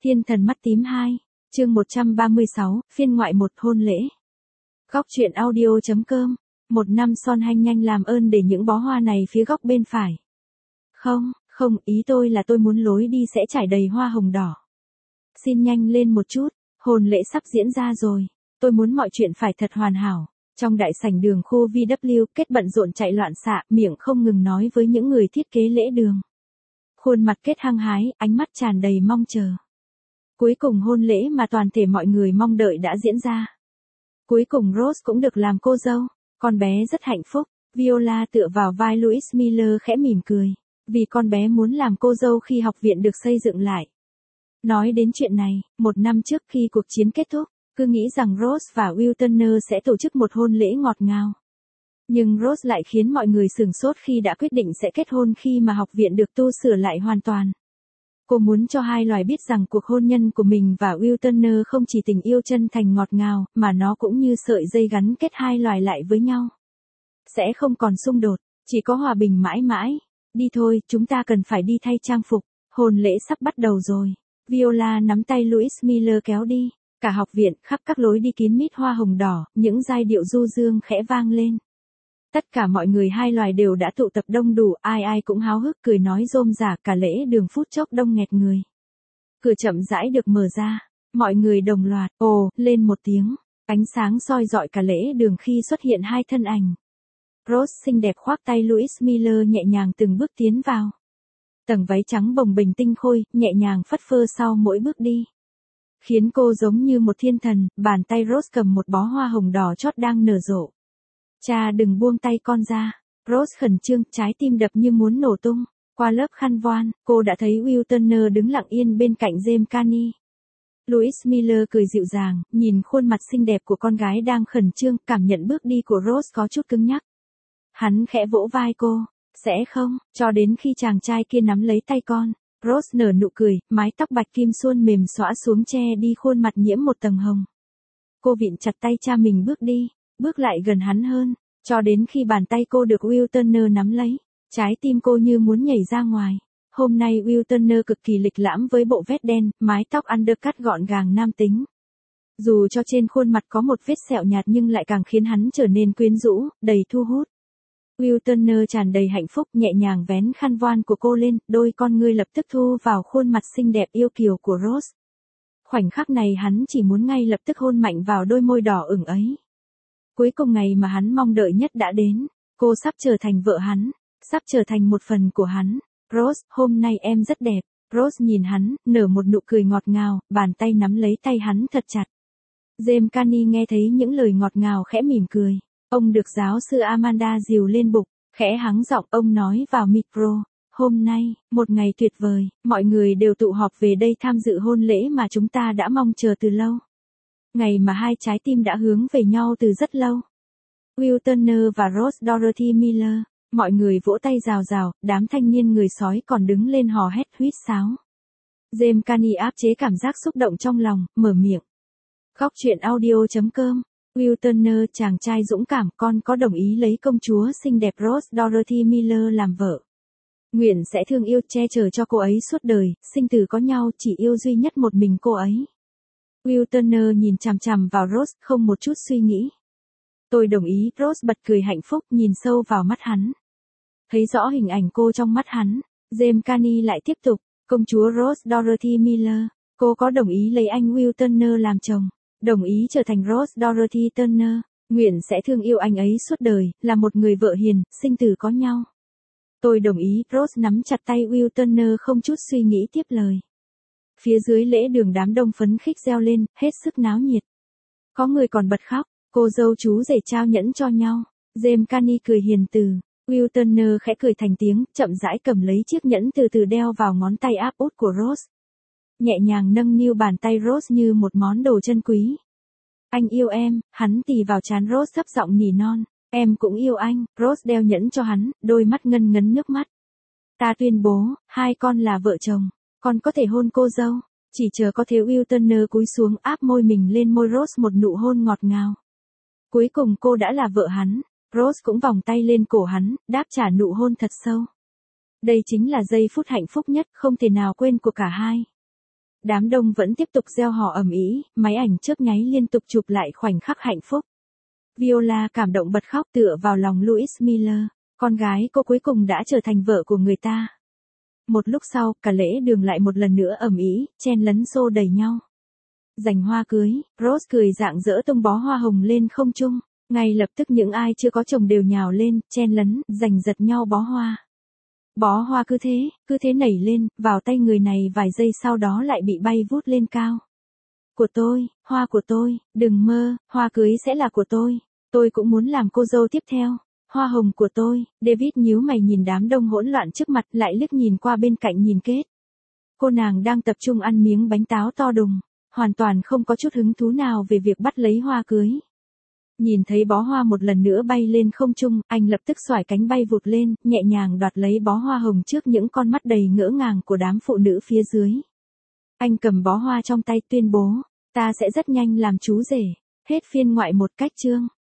Thiên thần mắt tím 2, chương 136, phiên ngoại 1 hôn lễ. Góc truyện audio.com. Một năm son hanh nhanh làm ơn để những bó hoa này phía góc bên phải. Không, ý tôi là tôi muốn lối đi sẽ trải đầy hoa hồng đỏ. Xin nhanh lên một chút, hôn lễ sắp diễn ra rồi. Tôi muốn mọi chuyện phải thật hoàn hảo. Trong đại sảnh đường khu VW, Kết bận rộn chạy loạn xạ, miệng không ngừng nói với những người thiết kế lễ đường. Khuôn mặt Kết hăng hái, ánh mắt tràn đầy mong chờ. Cuối cùng hôn lễ mà toàn thể mọi người mong đợi đã diễn ra. Cuối cùng Rose cũng được làm cô dâu, con bé rất hạnh phúc. Viola tựa vào vai Louis Miller khẽ mỉm cười, vì con bé muốn làm cô dâu khi học viện được xây dựng lại. Nói đến chuyện này, một năm trước khi cuộc chiến kết thúc, cứ nghĩ rằng Rose và Will Turner sẽ tổ chức một hôn lễ ngọt ngào. Nhưng Rose lại khiến mọi người sửng sốt khi đã quyết định sẽ kết hôn khi mà học viện được tu sửa lại hoàn toàn. Cô muốn cho hai loài biết rằng cuộc hôn nhân của mình và Will Turner không chỉ tình yêu chân thành ngọt ngào, mà nó cũng như sợi dây gắn kết hai loài lại với nhau. Sẽ không còn xung đột, chỉ có hòa bình mãi mãi. Đi thôi, chúng ta cần phải đi thay trang phục, hôn lễ sắp bắt đầu rồi. Viola nắm tay Louis Miller kéo đi. Cả học viện, khắp các lối đi kín mít hoa hồng đỏ, những giai điệu du dương khẽ vang lên. Tất cả mọi người hai loài đều đã tụ tập đông đủ, ai cũng háo hức cười nói rôm rả, cả lễ đường phút chốc đông nghẹt người. Cửa chậm rãi được mở ra, mọi người đồng loạt, ồ, lên một tiếng, ánh sáng soi rọi cả lễ đường khi xuất hiện hai thân ảnh. Rose xinh đẹp khoác tay Louis Miller nhẹ nhàng từng bước tiến vào. Tầng váy trắng bồng bềnh tinh khôi, nhẹ nhàng phất phơ sau mỗi bước đi. Khiến cô giống như một thiên thần, bàn tay Rose cầm một bó hoa hồng đỏ chót đang nở rộ. Cha đừng buông tay con ra. Rose khẩn trương, trái tim đập như muốn nổ tung. Qua lớp khăn voan, cô đã thấy Will Turner đứng lặng yên bên cạnh James Carney. Louis Miller cười dịu dàng, nhìn khuôn mặt xinh đẹp của con gái đang khẩn trương, cảm nhận bước đi của Rose có chút cứng nhắc. Hắn khẽ vỗ vai cô, sẽ không, cho đến khi chàng trai kia nắm lấy tay con. Rose nở nụ cười, mái tóc bạch kim suôn mềm xõa xuống che đi khuôn mặt nhiễm một tầng hồng. Cô vịn chặt tay cha mình bước đi, bước lại gần hắn hơn, cho đến khi bàn tay cô được Will Turner nắm lấy, trái tim cô như muốn nhảy ra ngoài. Hôm nay Will Turner cực kỳ lịch lãm với bộ vest đen, mái tóc undercut gọn gàng nam tính. Dù cho trên khuôn mặt có một vết sẹo nhạt nhưng lại càng khiến hắn trở nên quyến rũ, đầy thu hút. Will Turner tràn đầy hạnh phúc nhẹ nhàng vén khăn voan của cô lên, đôi con ngươi lập tức thu vào khuôn mặt xinh đẹp yêu kiều của Rose. Khoảnh khắc này hắn chỉ muốn ngay lập tức hôn mạnh vào đôi môi đỏ ửng ấy. Cuối cùng ngày mà hắn mong đợi nhất đã đến, cô sắp trở thành vợ hắn, sắp trở thành một phần của hắn. Rose, hôm nay em rất đẹp. Rose nhìn hắn, nở một nụ cười ngọt ngào, bàn tay nắm lấy tay hắn thật chặt. James Carney nghe thấy những lời ngọt ngào khẽ mỉm cười. Ông được giáo sư Amanda dìu lên bục, khẽ hắng giọng ông nói vào micro. Hôm nay, một ngày tuyệt vời, mọi người đều tụ họp về đây tham dự hôn lễ mà chúng ta đã mong chờ từ lâu. Ngày mà hai trái tim đã hướng về nhau từ rất lâu. Will Turner và Rose Dorothy Miller, mọi người vỗ tay rào rào, đám thanh niên người sói còn đứng lên hò hét huýt sáo. James Carney áp chế cảm giác xúc động trong lòng, mở miệng. Góc truyện audio.com. Will Turner, chàng trai dũng cảm, con có đồng ý lấy công chúa xinh đẹp Rose Dorothy Miller làm vợ. Nguyện sẽ thương yêu che chở cho cô ấy suốt đời, sinh tử có nhau, chỉ yêu duy nhất một mình cô ấy. Will Turner nhìn chằm chằm vào Rose, không một chút suy nghĩ. Tôi đồng ý, Rose bật cười hạnh phúc, nhìn sâu vào mắt hắn. Thấy rõ hình ảnh cô trong mắt hắn, James Carney lại tiếp tục, công chúa Rose Dorothy Miller, cô có đồng ý lấy anh Will Turner làm chồng, đồng ý trở thành Rose Dorothy Turner, nguyện sẽ thương yêu anh ấy suốt đời, là một người vợ hiền, sinh tử có nhau. Tôi đồng ý, Rose nắm chặt tay Will Turner không chút suy nghĩ tiếp lời. Phía dưới lễ đường đám đông phấn khích reo lên, hết sức náo nhiệt. Có người còn bật khóc, cô dâu chú rể trao nhẫn cho nhau. James Carney cười hiền từ. Will Turner khẽ cười thành tiếng, chậm rãi cầm lấy chiếc nhẫn từ từ đeo vào ngón tay áp út của Rose. Nhẹ nhàng nâng niu bàn tay Rose như một món đồ chân quý. Anh yêu em, hắn tì vào trán Rose thấp giọng nỉ non. Em cũng yêu anh. Rose đeo nhẫn cho hắn, đôi mắt ngân ngấn nước mắt. Ta tuyên bố, hai con là vợ chồng. Con có thể hôn cô dâu. Chỉ chờ có thể. Will Turner cúi xuống áp môi mình lên môi Rose một nụ hôn ngọt ngào. Cuối cùng cô đã là vợ hắn. Rose cũng vòng tay lên cổ hắn, đáp trả nụ hôn thật sâu. Đây chính là giây phút hạnh phúc nhất, không thể nào quên của cả hai. Đám đông vẫn tiếp tục reo hò ầm ĩ, máy ảnh chớp nháy liên tục chụp lại khoảnh khắc hạnh phúc. Viola cảm động bật khóc tựa vào lòng Louis Miller, con gái cô cuối cùng đã trở thành vợ của người ta. Một lúc sau, cả lễ đường lại một lần nữa ầm ĩ, chen lấn xô đẩy nhau. Giành hoa cưới, Rose cười rạng rỡ tung bó hoa hồng lên không trung, ngay lập tức những ai chưa có chồng đều nhào lên, chen lấn, giành giật nhau bó hoa. Bó hoa cứ thế nảy lên, vào tay người này vài giây sau đó lại bị bay vút lên cao. Của tôi, hoa của tôi, đừng mơ, hoa cưới sẽ là của tôi cũng muốn làm cô dâu tiếp theo. Hoa hồng của tôi, David nhíu mày nhìn đám đông hỗn loạn trước mặt lại liếc nhìn qua bên cạnh nhìn Kate. Cô nàng đang tập trung ăn miếng bánh táo to đùng, hoàn toàn không có chút hứng thú nào về việc bắt lấy hoa cưới. Nhìn thấy bó hoa một lần nữa bay lên không trung, anh lập tức xoải cánh bay vụt lên, nhẹ nhàng đoạt lấy bó hoa hồng trước những con mắt đầy ngỡ ngàng của đám phụ nữ phía dưới. Anh cầm bó hoa trong tay tuyên bố, ta sẽ rất nhanh làm chú rể. Hết phiên ngoại một cách chương.